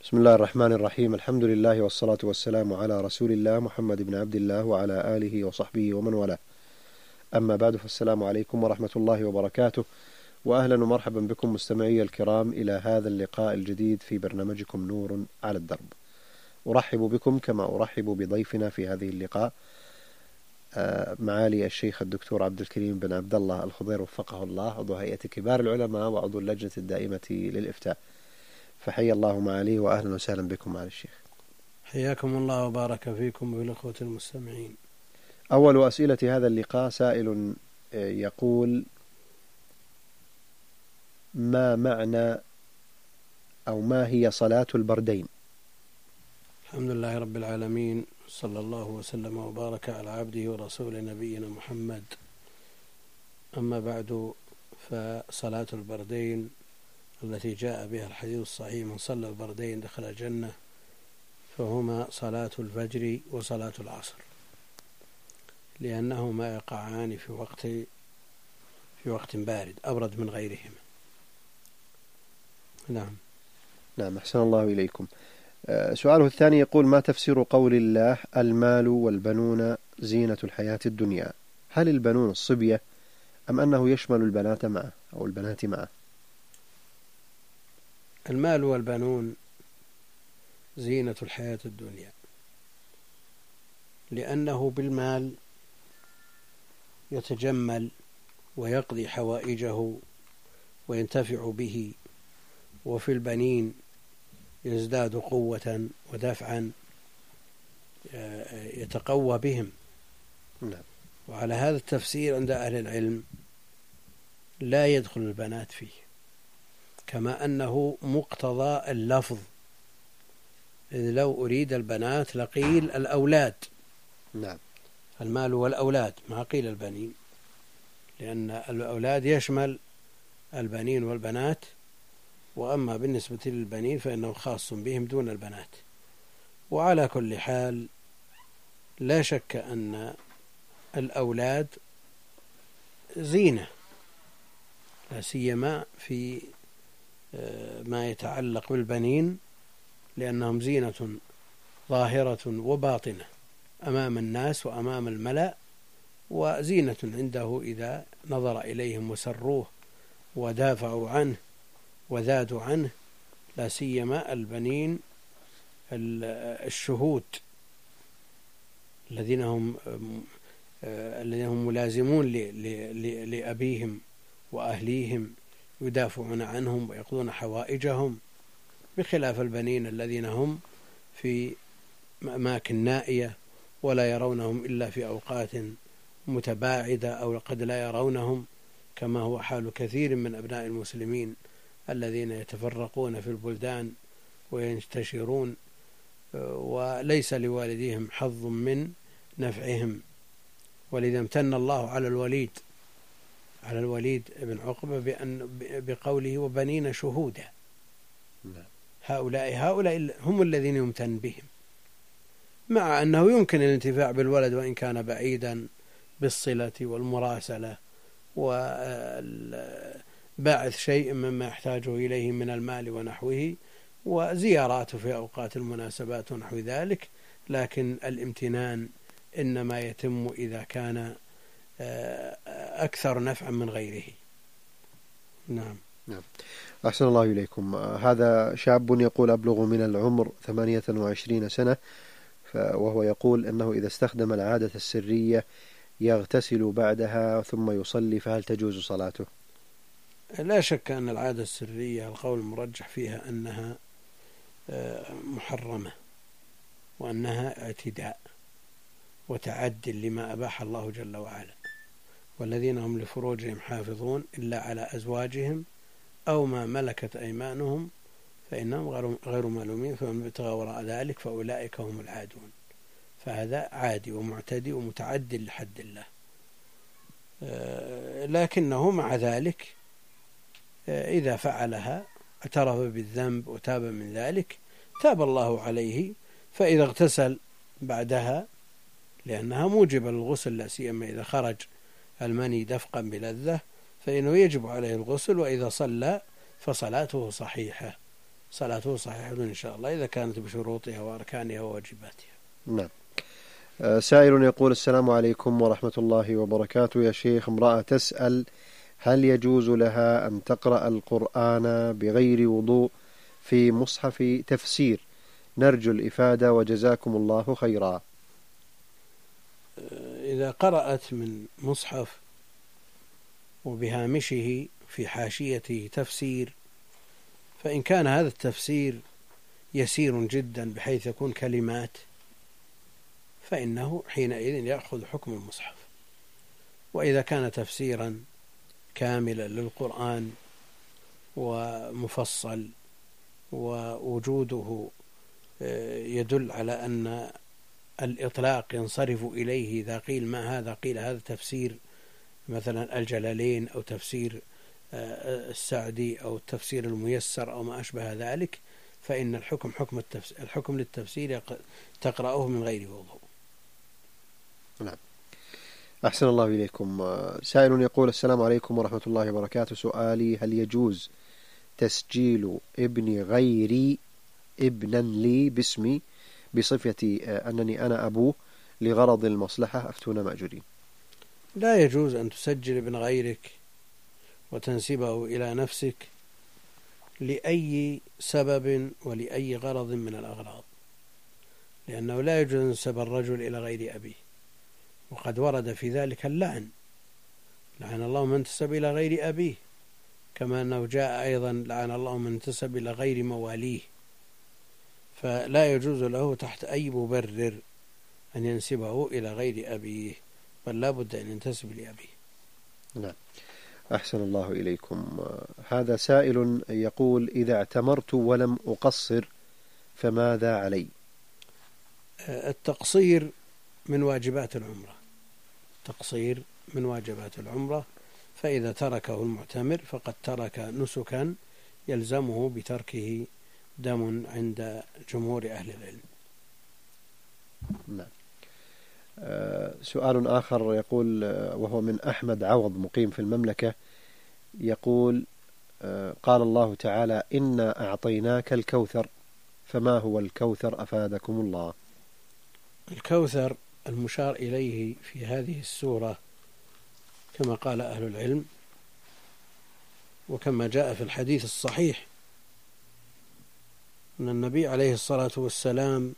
بسم الله الرحمن الرحيم. الحمد لله والصلاة والسلام على رسول الله محمد بن عبد الله وعلى آله وصحبه ومن والاه. أما بعد، فالسلام عليكم ورحمة الله وبركاته، وأهلا ومرحبا بكم مستمعي الكرام إلى هذا اللقاء الجديد في برنامجكم نور على الدرب. أرحب بكم كما أرحب بضيفنا في هذه اللقاء، معالي الشيخ الدكتور عبد الكريم بن عبد الله الخضير وفقه الله، عضو هيئة كبار العلماء وعضو اللجنة الدائمة للإفتاء. فحيا الله معاليه وأهلا وسهلا بكم معالي الشيخ. حياكم الله وبارك فيكم بالأخوة المستمعين. أول أسئلة هذا اللقاء سائل يقول: ما معنى أو ما هي صلاة البردين؟ الحمد لله رب العالمين، صلى الله وسلم وبارك على عبده ورسوله نبينا محمد. أما بعد، فصلاة البردين التي جاء بها الحديث الصحيح: من صلى البردين دخل الجنة، فهما صلاة الفجر وصلاة العصر، لأنهما يقعان في وقت بارد أبرد من غيرهما. نعم، أحسن الله إليكم. سؤاله الثاني يقول: ما تفسير قول الله: المال والبنون زينة الحياة الدنيا؟ هل البنون الصبية أم أنه يشمل البنات معه أو البنات معه؟ المال والبنون زينة الحياة الدنيا، لأنه بالمال يتجمل ويقضي حوائجه وينتفع به، وفي البنين يزداد قوة ودفعا يتقوى بهم. وعلى هذا التفسير عند أهل العلم لا يدخل البنات فيه، كما أنه مقتضى اللفظ، إذ لو أريد البنات لقيل الأولاد. المال والأولاد، ما قيل البنين، لأن الأولاد يشمل البنين والبنات، وأما بالنسبة للبنين فإنه خاص بهم دون البنات. وعلى كل حال لا شك أن الأولاد زينة، لا سيما في ما يتعلق بالبنين، لأنهم زينة ظاهرة وباطنة أمام الناس وأمام الملأ، وزينة عنده إذا نظر إليهم وسروه ودافعوا عنه وذادوا عنه، لا سيما البنين الشهود الذين هم ملازمون لأبيهم وأهليهم، يدافعون عنهم ويقضون حوائجهم، بخلاف البنين الذين هم في أماكن نائية ولا يرونهم إلا في أوقات متباعدة، أو قد لا يرونهم، كما هو حال كثير من أبناء المسلمين الذين يتفرقون في البلدان وينتشرون، وليس لوالديهم حظ من نفعهم. ولذا امتن الله على الوليد بن عقبة بقوله: وبنين شهودا. هؤلاء هم الذين يمتن بهم، مع أنه يمكن الانتفاع بالولد وإن كان بعيدا بالصلة والمراسلة وباعث شيء مما يحتاجه إليه من المال ونحوه، وزياراته في أوقات المناسبات ونحو ذلك، لكن الامتنان إنما يتم إذا كان أكثر نفعا من غيره. نعم. أحسن الله إليكم. هذا شاب يقول: أبلغ من العمر 28 سنة، وهو يقول أنه إذا استخدم العادة السرية يغتسل بعدها ثم يصلي، فهل تجوز صلاته؟ لا شك أن العادة السرية القول المرجح فيها أنها محرمة، وأنها اعتداء وتعد لما أباح الله جل وعلا. والذين هم لفروجهم حافظون إلا على أزواجهم أو ما ملكت أيمانهم فإنهم غير ملومين، فمن ابتغى وراء ذلك فأولئك هم العادون. فهذا عادي ومعتدي ومتعد لحد الله، لكنه مع ذلك إذا فعلها اعترف بالذنب وتاب من ذلك تاب الله عليه. فإذا اغتسل بعدها، لأنها موجبة للغسل، لا سيما إذا خرج المني دفقا بلذة، فإنه يجب عليه الغسل، وإذا صلى فصلاته صحيحة، صلاته صحيحة إن شاء الله إذا كانت بشروطها وأركانها وواجباتها. نعم. سائل يقول: السلام عليكم ورحمة الله وبركاته. يا شيخ، امرأة تسأل: هل يجوز لها أن تقرأ القرآن بغير وضوء في مصحف تفسير؟ نرجو الإفادة وجزاكم الله خيرا. إذا قرأت من مصحف وبهامشه في حاشيته تفسير، فإن كان هذا التفسير يسير جدا بحيث يكون كلمات، فإنه حينئذ يأخذ حكم المصحف. وإذا كان تفسيرا كاملا للقرآن ومفصل ووجوده يدل على أن الإطلاق ينصرف إليه إذا قيل ما هذا، قيل هذا تفسير مثلا الجلالين أو تفسير السعدي أو التفسير الميسر أو ما أشبه ذلك، فإن الحكم للتفسير تقرأه من غير وضوء. نعم. أحسن الله إليكم. سائل يقول: السلام عليكم ورحمة الله وبركاته. سؤالي: هل يجوز تسجيل ابن غيري ابنا لي باسمي بصفة أنني أنا أبوه لغرض المصلحة؟ أفتونا مأجورين. لا يجوز أن تسجل ابن غيرك وتنسبه إلى نفسك لأي سبب ولأي غرض من الأغراض، لأنه لا يجوز أن ينسب الرجل إلى غير أبيه، وقد ورد في ذلك اللعن، لعن الله من انتسب إلى غير أبيه، كما أنه جاء أيضا لعن الله من انتسب إلى غير مواليه. فلا يجوز له تحت أي مبرر أن ينسبه إلى غير أبيه، بل لا بد أن ينتسب لأبيه. نعم. أحسن الله إليكم. هذا سائل يقول: إذا اعتمرت ولم أقصر فماذا علي؟ التقصير من واجبات العمرة، تقصير من واجبات العمرة، فإذا تركه المعتمر فقد ترك نسكا يلزمه بتركه دم عند جمهور أهل العلم. نعم. سؤال آخر يقول، وهو من أحمد عوض مقيم في المملكة، يقول: قال الله تعالى: إنا أعطيناك الكوثر، فما هو الكوثر أفادكم الله؟ الكوثر المشار إليه في هذه السورة كما قال أهل العلم وكما جاء في الحديث الصحيح أن النبي عليه الصلاة والسلام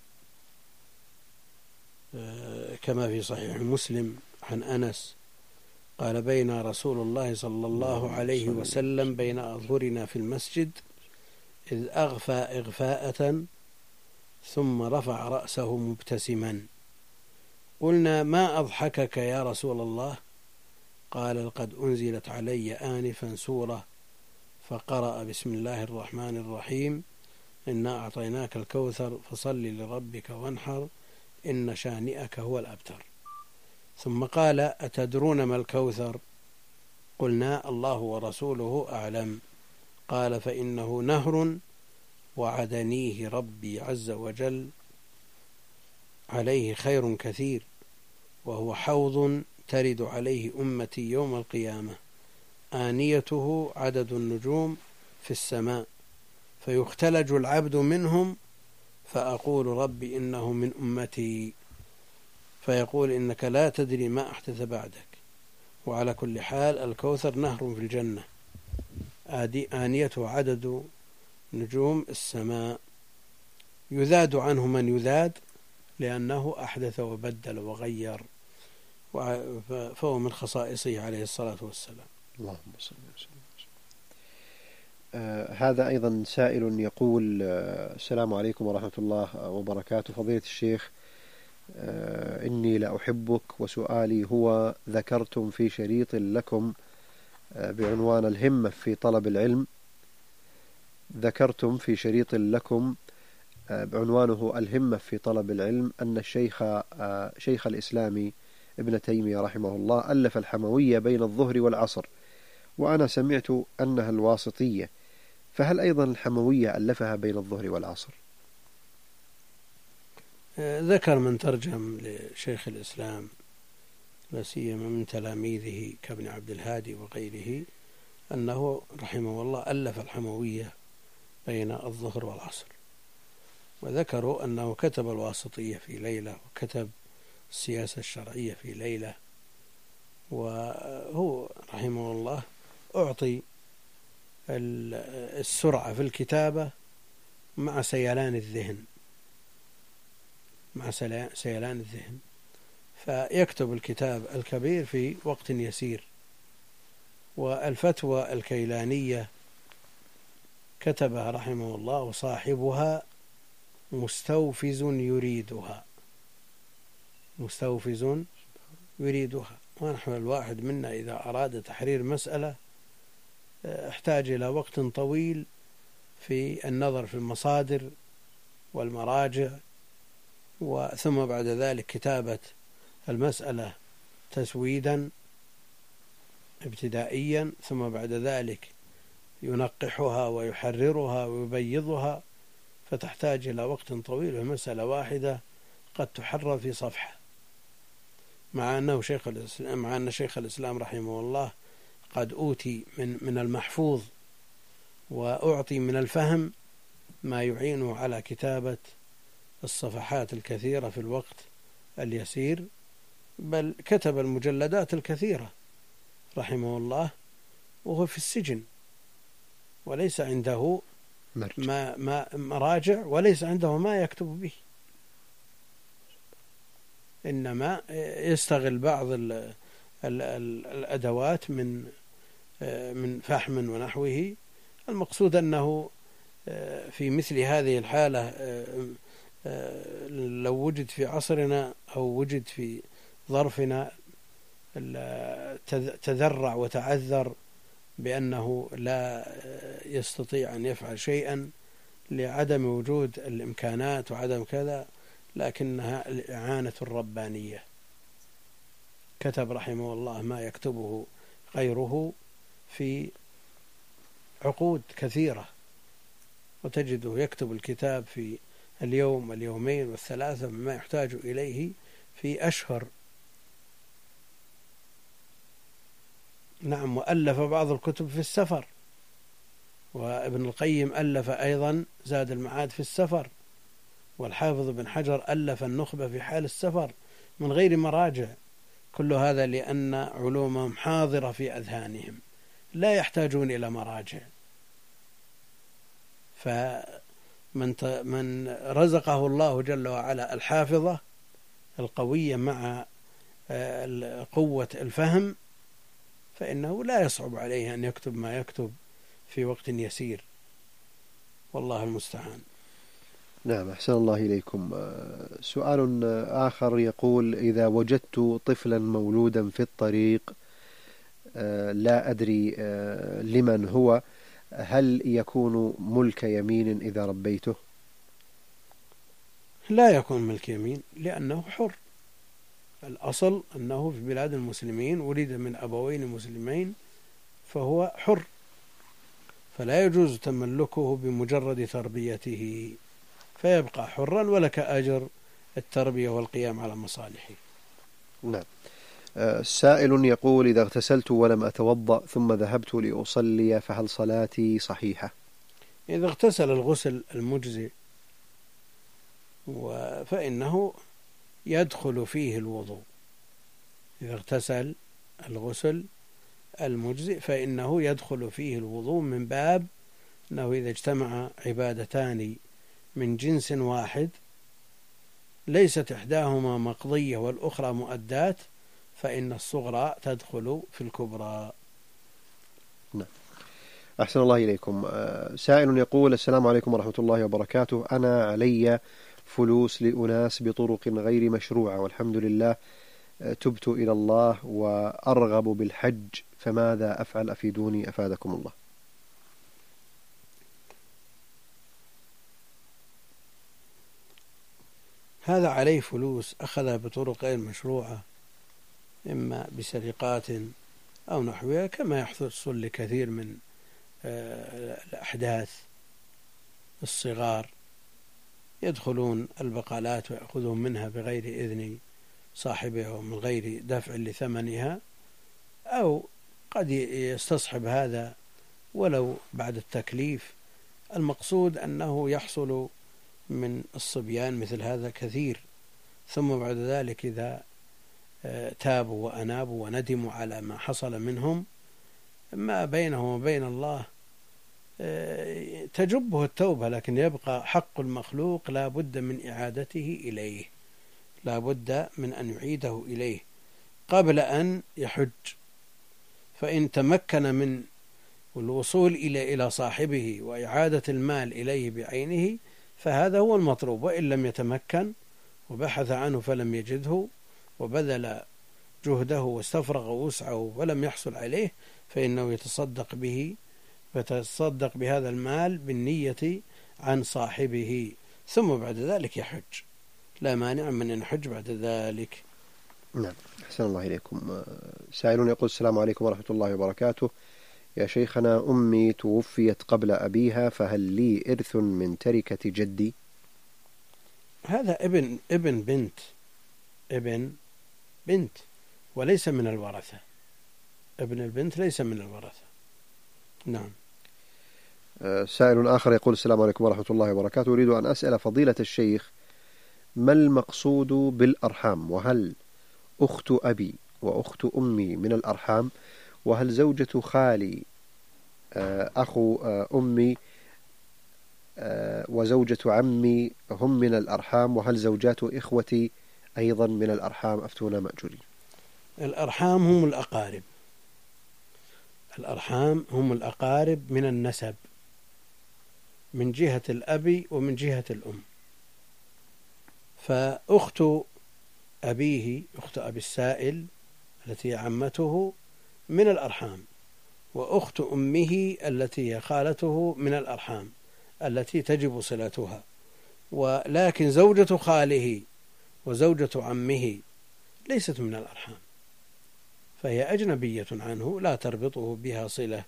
كما في صحيح مسلم عن أنس قال: بين رسول الله صلى الله عليه وسلم بين أظهرنا في المسجد إذ أغفى إغفاءة ثم رفع رأسه مبتسما، قلنا: ما أضحكك يا رسول الله؟ قال: لقد أنزلت علي آنفا سورة فقرأ بسم الله الرحمن الرحيم إنا أعطيناك الكوثر فصل لربك وانحر إن شانئك هو الأبتر. ثم قال: أتدرون ما الكوثر؟ قلنا: الله ورسوله أعلم. قال: فإنه نهر وعدنيه ربي عز وجل عليه خير كثير، وهو حوض ترد عليه أمتي يوم القيامة، آنيته عدد النجوم في السماء، فيختلج العبد منهم فأقول: رب إنه من أمتي، فيقول: إنك لا تدري ما أحدث بعدك. وعلى كل حال الكوثر نهر في الجنة، آنيته عدد نجوم السماء، يذاد عنه من يذاد لأنه أحدث وبدل وغير، فهو من خصائصه عليه الصلاة والسلام. اللهم صل وسلم. هذا أيضا سائل يقول: السلام عليكم ورحمة الله وبركاته. فضيلة الشيخ، إني لأحبك، وسؤالي هو: ذكرتم في شريط لكم بعنوان الهمة في طلب العلم، ذكرتم في شريط لكم بعنوانه الهمة في طلب العلم أن شيخ الإسلام ابن تيمية رحمه الله ألف الحموية بين الظهر والعصر، وأنا سمعت أنها الواسطية، فهل أيضا الحموية ألفها بين الظهر والعصر؟ ذكر من ترجم لشيخ الإسلام لا سيما من تلاميذه كابن عبد الهادي وغيره أنه رحمه الله ألف الحموية بين الظهر والعصر. وذكروا أنه كتب الواسطية في ليلة، وكتب السياسة الشرعية في ليلة، وهو رحمه الله أعطي السرعة في الكتابة مع سيلان الذهن، فيكتب الكتاب الكبير في وقت يسير. والفتوى الكيلانية كتبها رحمه الله وصاحبها مستوفز يريدها. ونحن الواحد منا إذا أراد تحرير مسألة احتاج إلى وقت طويل في النظر في المصادر والمراجع، ثم بعد ذلك كتابة المسألة تسويدا ابتدائيا، ثم بعد ذلك ينقحها ويحررها ويبيضها، فتحتاج إلى وقت طويل. ومسألة واحدة قد تحرر في صفحة، مع أن شيخ الإسلام رحمه الله قد أوتي من المحفوظ وأعطي من الفهم ما يعينه على كتابة الصفحات الكثيرة في الوقت اليسير، بل كتب المجلدات الكثيرة رحمه الله وهو في السجن، وليس عنده مراجع، وليس عنده ما يكتب به، إنما يستغل بعض الأدوات من فحم ونحوه. المقصود أنه في مثل هذه الحالة لو وجد في عصرنا أو وجد في ظرفنا تذرع وتعذر بأنه لا يستطيع أن يفعل شيئا لعدم وجود الإمكانات وعدم كذا، لكنها الإعانة الربانية. كتب رحمه الله ما يكتبه غيره في عقود كثيرة، وتجده يكتب الكتاب في اليوم واليومين والثلاثة مما يحتاج إليه في أشهر. نعم، وألف بعض الكتب في السفر، وابن القيم ألف أيضا زاد المعاد في السفر، والحافظ بن حجر ألف النخبة في حال السفر من غير مراجع. كل هذا لأن علومهم حاضرة في أذهانهم، لا يحتاجون إلى مراجع. فمن رزقه الله جل وعلا الحافظة القوية مع قوة الفهم، فإنه لا يصعب عليه أن يكتب ما يكتب في وقت يسير، والله المستعان. نعم، أحسن الله إليكم. سؤال آخر يقول: إذا وجدت طفلا مولودا في الطريق لا أدري لمن هو، هل يكون ملك يمين إذا ربيته؟ لا يكون ملك يمين، لأنه حر. الأصل أنه في بلاد المسلمين ولد من أبوين مسلمين فهو حر، فلا يجوز تملكه بمجرد تربيته، فيبقى حرا ولك أجر التربية والقيام على مصالحه. نعم. سائل يقول: إذا اغتسلت ولم أتوضأ ثم ذهبت لأصلي فهل صلاتي صحيحة؟ إذا اغتسل الغسل المجزئ فإنه يدخل فيه الوضوء. إذا اغتسل الغسل المجزئ فإنه يدخل فيه الوضوء، من باب أنه إذا اجتمع عبادتان من جنس واحد ليست إحداهما مقضية والأخرى مؤدات، فإن الصغرى تدخل في الكبرى. نعم. أحسن الله إليكم. سائل يقول: السلام عليكم ورحمة الله وبركاته، أنا علي فلوس لأناس بطرق غير مشروعة، والحمد لله تبت إلى الله وأرغب بالحج، فماذا أفعل؟ أفيدوني أفادكم الله. هذا عليه فلوس أخذها بطرق غير مشروعة، إما بسرقات أو نحوها، كما يحصل لكثير من الأحداث الصغار، يدخلون البقالات ويأخذون منها بغير إذن صاحبها ومن غير دفع لثمنها، أو قد يستصحب هذا ولو بعد التكليف المقصود أنه يحصل من الصبيان مثل هذا كثير، ثم بعد ذلك إذا تابوا وأنابوا وندموا على ما حصل منهم ما بينهم وبين الله تجبه التوبة، لكن يبقى حق المخلوق لا بد من إعادته إليه، لا بد من أن يعيده إليه قبل أن يحج. فإن تمكن من الوصول إلى صاحبه وإعادة المال إليه بعينه فهذا هو المطلوب، وإن لم يتمكن وبحث عنه فلم يجده وبذل جهده واستفرغ وسعه ولم يحصل عليه فإنه يتصدق به، فيتصدق بهذا المال بالنية عن صاحبه، ثم بعد ذلك يحج، لا مانع من أن يحج بعد ذلك. نعم، أحسن الله إليكم. سائل يقول: السلام عليكم ورحمة الله وبركاته. يا شيخنا، أمي توفيت قبل أبيها، فهل لي إرث من تركة جدي؟ هذا ابن بنت وليس من الورثة، ابن البنت ليس من الورثة. نعم. سائل آخر يقول: السلام عليكم ورحمة الله وبركاته. أريد أن أسأل فضيلة الشيخ ما المقصود بالأرحام؟ وهل أخت أبي وأخت أمي من الأرحام؟ وهل زوجة خالي أخو أمي وزوجة عمي هم من الأرحام؟ وهل زوجات إخوتي أيضا من الأرحام؟ أفتونا مأجورين. الأرحام هم الأقارب، الأرحام هم الأقارب من النسب من جهة الأب ومن جهة الأم. فأخت أبيه، أخت أبي السائل التي هي عمته، من الأرحام، وأخت أمه التي هي خالته من الأرحام التي تجب صلتها. ولكن زوجة خاله وزوجة عمه ليست من الأرحام، فهي أجنبية عنه لا تربطه بها صلة،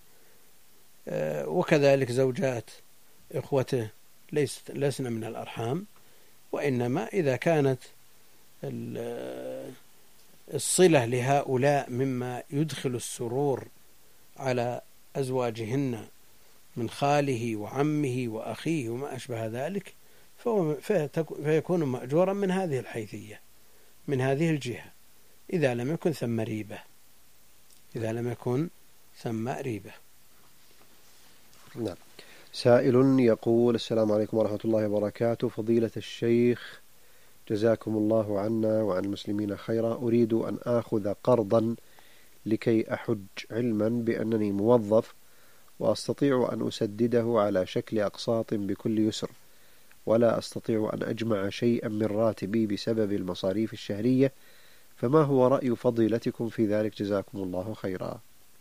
وكذلك زوجات إخوته لسن من الأرحام، وإنما إذا كانت الصلة لهؤلاء مما يدخل السرور على أزواجهن من خاله وعمه وأخيه وما أشبه ذلك فيكون مأجورا من هذه الحيثية، من هذه الجهة، إذا لم يكن ثم ريبة، إذا لم يكن ثم ريبة. نعم. سائل يقول: السلام عليكم ورحمة الله وبركاته. فضيلة الشيخ جزاكم الله عنا وعن المسلمين خيرا، أريد أن آخذ قرضا لكي أحج، علما بأنني موظف وأستطيع أن أسدده على شكل أقساط بكل يسر، ولا أستطيع أن أجمع شيئا من راتبي بسبب المصاريف الشهرية، فما هو رأي فضيلتكم في ذلك؟ جزاكم الله خيرا.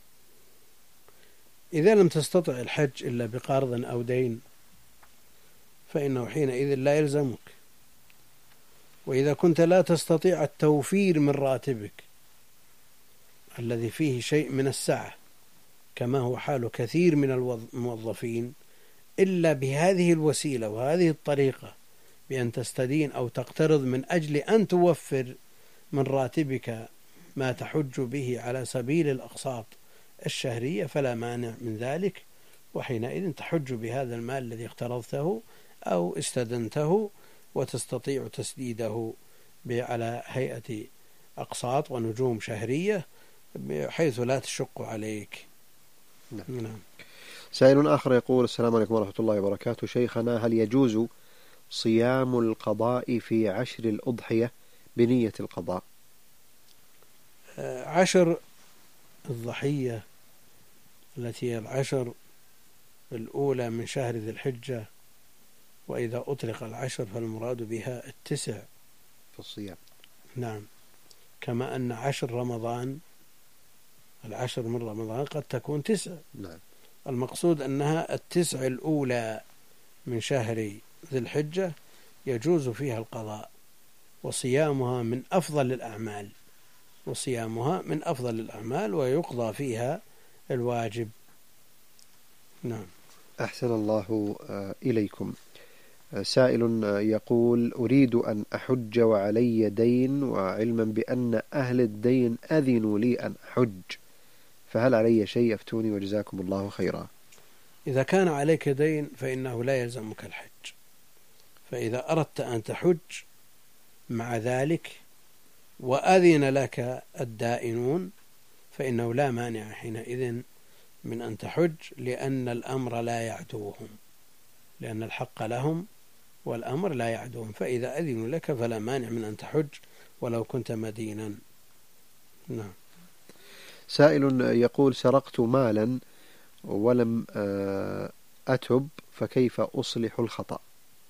إذا لم تستطع الحج إلا بقرض أو دين فإنه حينئذ لا يلزمك، وإذا كنت لا تستطيع التوفير من راتبك الذي فيه شيء من السعة كما هو حال كثير من الموظفين إلا بهذه الوسيلة وهذه الطريقة، بأن تستدين أو تقترض من أجل أن توفر من راتبك ما تحج به على سبيل الأقساط الشهرية، فلا مانع من ذلك، وحينئذ تحج بهذا المال الذي اقترضته أو استدنته وتستطيع تسديده على هيئة أقساط ونجوم شهرية بحيث لا تشق عليك. نعم. سائل آخر يقول: السلام عليكم ورحمة الله وبركاته. شيخنا، هل يجوز صيام القضاء في 10 الأضحية بنية القضاء؟ 10 الضحية التي هي 10 الأولى من شهر ذي الحجة، وإذا أطلق 10 فالمراد بها 9 في الصيام. نعم، كما أن 10 رمضان، 10 من رمضان قد تكون 9. نعم. المقصود أنها 9 الأولى من شهر ذي الحجة يجوز فيها القضاء، وصيامها من أفضل الأعمال، ويقضى فيها الواجب. نعم. أحسن الله إليكم. سائل يقول: أريد أن أحج وعلي دين، وعلما بأن أهل الدين أذنوا لي أن أحج، فهل علي شيء؟ أفتوني وجزاكم الله خيرا. إذا كان عليك دين فإنه لا يلزمك الحج، فإذا أردت أن تحج مع ذلك وأذن لك الدائنون فإنه لا مانع حينئذ من أن تحج، لأن الأمر لا يعدوهم، لأن الحق لهم والأمر لا يعدوهم، فإذا أذنوا لك فلا مانع من أن تحج ولو كنت مدينا. نعم. سائل يقول: سرقت مالا ولم أتب، فكيف أصلح الخطأ؟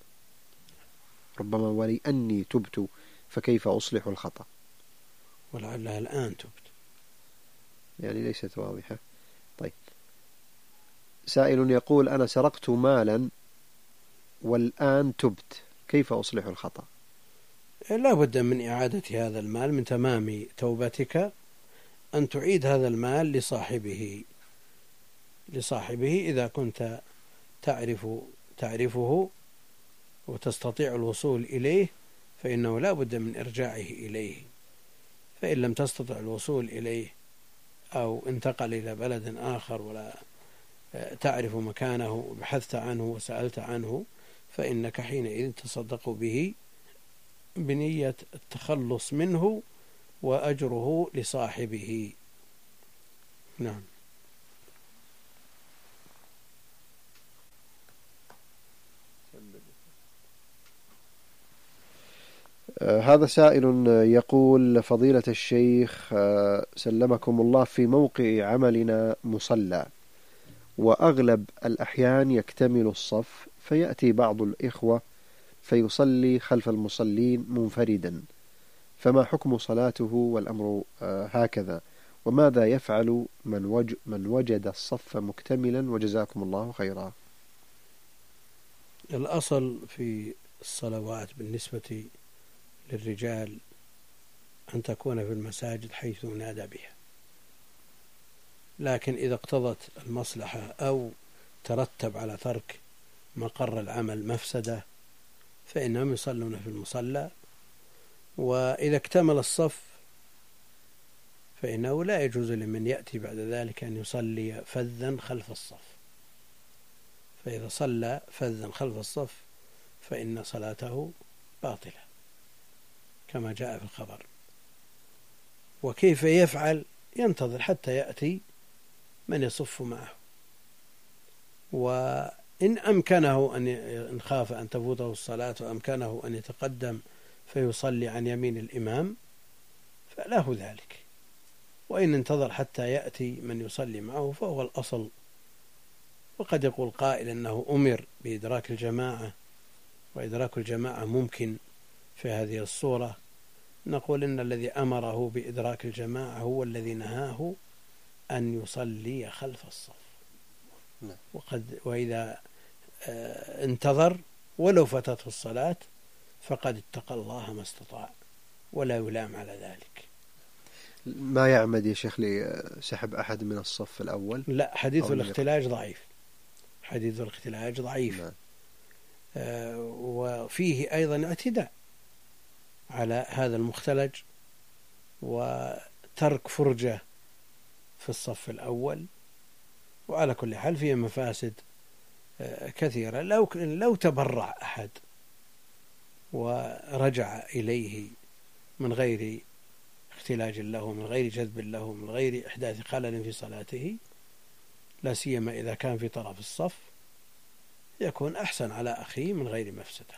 ربما ولأني تبت، فكيف أصلح الخطأ؟ ولعلها الآن تبت، يعني ليست واضحة. طيب، سائل يقول: أنا سرقت مالا والآن تبت، كيف أصلح الخطأ؟ لا بد من إعادة هذا المال، من تمام توبتك أن تعيد هذا المال لصاحبه إذا كنت تعرفه وتستطيع الوصول إليه، فإنه لا بد من إرجاعه إليه. فإن لم تستطع الوصول إليه أو انتقل إلى بلد آخر ولا تعرف مكانه وبحثت عنه وسألت عنه، فإنك حينئذ تصدق به بنية التخلص منه وأجره لصاحبه. نعم. هذا سائل يقول: فضيلة الشيخ سلمكم الله، في موقع عملنا مصلى، وأغلب الأحيان يكتمل الصف، فيأتي بعض الإخوة فيصلي خلف المصلين منفردا، فما حكم صلاته والأمر هكذا؟ وماذا يفعل من وجد الصف مكتملا؟ وجزاكم الله خيرا. الأصل في الصلوات بالنسبة للرجال أن تكون في المساجد حيث ينادى بها، لكن إذا اقتضت المصلحة أو ترتب على ترك مقر العمل مفسدة فإنهم يصلون في المصلى. وإذا اكتمل الصف فإنه لا يجوز لمن يأتي بعد ذلك أن يصلي فذا خلف الصف، فإذا صلى فذا خلف الصف فإن صلاته باطلة كما جاء في الخبر. وكيف يفعل؟ ينتظر حتى يأتي من يصف معه، وإن أمكنه إن خاف أن تفوته الصلاة وأمكنه أن يتقدم فيصلي عن يمين الإمام فله ذلك، وإن انتظر حتى يأتي من يصلي معه فهو الأصل. وقد يقول قائل أنه أمر بإدراك الجماعة، وإدراك الجماعة ممكن في هذه الصورة. نقول إن الذي أمره بإدراك الجماعة هو الذي نهاه أن يصلي خلف الصف. وإذا انتظر ولو فاتته الصلاة فقد اتقى الله ما استطاع ولا يلام على ذلك. ما يعمد يا شيخ لسحب أحد من الصف الأول؟ لا، حديث الاختلاج ضعيف، حديث الاختلاج ضعيف. وفيه أيضا اعتداء على هذا المختلج وترك فرجة في الصف الأول. وعلى كل حال فيه مفاسد كثيرة. لو تبرع أحد ورجع إليه من غير اختلاج له، من غير جذب له، من غير إحداث خلل في صلاته، لا سيما إذا كان في طرف الصف، يكون أحسن على أخيه من غير مفسدة.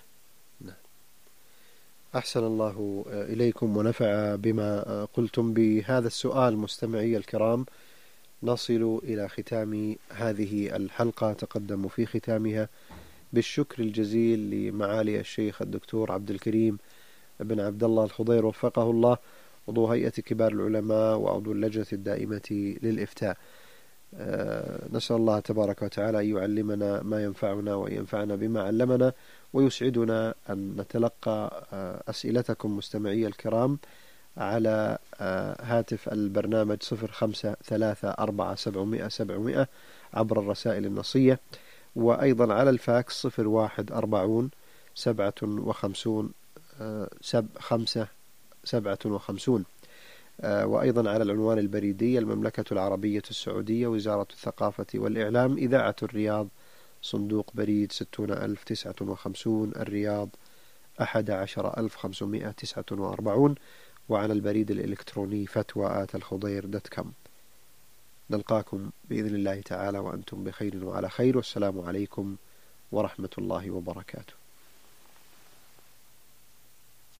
أحسن الله إليكم ونفع بما قلتم. بهذا السؤال مستمعي الكرام نصل إلى ختام هذه الحلقة. تقدم في ختامها بالشكر الجزيل لمعالي الشيخ الدكتور عبد الكريم بن عبد الله الخضير وفقه الله، عضو هيئة كبار العلماء وعضو اللجنة الدائمة للإفتاء. نسأل الله تبارك وتعالى أن يعلمنا ما ينفعنا وأن ينفعنا بما علمنا، ويسعدنا أن نتلقى أسئلتكم مستمعي الكرام على هاتف البرنامج 0534700700 عبر الرسائل النصية، وأيضا على الفاكس 0140 57 57. وأيضا على العنوان البريدي: المملكة العربية السعودية، وزارة الثقافة والإعلام، إذاعة الرياض، صندوق بريد 60059 الرياض 11549. وعلى البريد الإلكتروني فتوى@الخضير.com. نلقاكم بإذن الله تعالى وأنتم بخير وعلى خير، والسلام عليكم ورحمة الله وبركاته.